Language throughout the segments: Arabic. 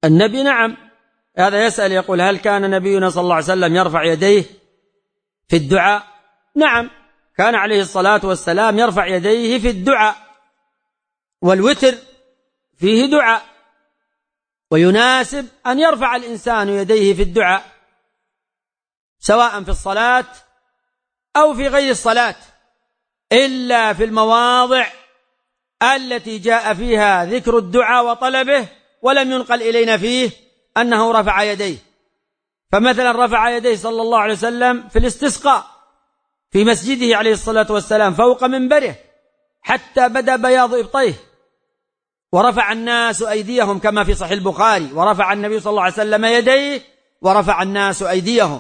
النبي نعم. هذا يسأل يقول هل كان نبينا صلى الله عليه وسلم يرفع يديه في الدعاء؟ نعم، كان عليه الصلاة والسلام يرفع يديه في الدعاء، والوتر فيه دعاء، ويناسب أن يرفع الإنسان يديه في الدعاء سواء في الصلاة أو في غير الصلاة، إلا في المواضع التي جاء فيها ذكر الدعاء وطلبه ولم ينقل إلينا فيه أنه رفع يديه. فمثلا رفع يديه صلى الله عليه وسلم في الاستسقاء في مسجده عليه الصلاة والسلام فوق منبره حتى بدا بياض إبطيه، ورفع الناس أيديهم كما في صحيح البخاري، ورفع النبي صلى الله عليه وسلم يديه ورفع الناس أيديهم.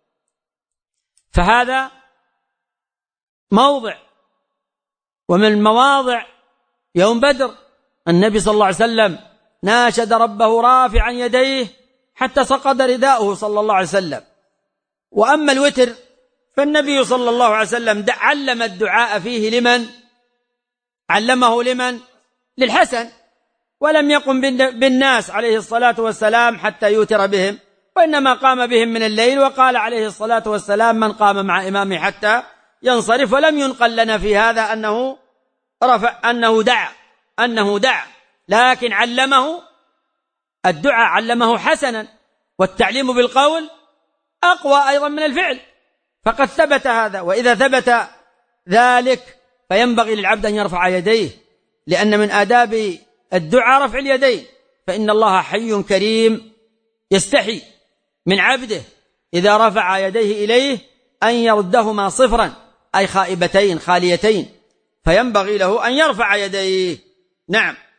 فهذا موضع. ومن المواضع يوم بدر النبي صلى الله عليه وسلم ناشد ربه رافعا يديه حتى سقط رداؤه صلى الله عليه وسلم. وأما الوتر فالنبي صلى الله عليه وسلم علم الدعاء فيه لمن؟ علمه لمن؟ للحسن، ولم يقم بالناس عليه الصلاة والسلام حتى يوتر بهم، وإنما قام بهم من الليل، وقال عليه الصلاة والسلام من قام مع إمامه حتى ينصرف. ولم ينقل لنا في هذا أنه رفع أنه دعا، لكن علمه الدعاء، علمه حسنا، والتعليم بالقول أقوى أيضا من الفعل، فقد ثبت هذا. وإذا ثبت ذلك فينبغي للعبد أن يرفع يديه، لأن من آداب الدعاء رفع اليدين، فإن الله حي كريم يستحي من عبده إذا رفع يديه إليه أن يردهما صفرا، أي خائبتين خاليتين، فينبغي له أن يرفع يديه. نعم.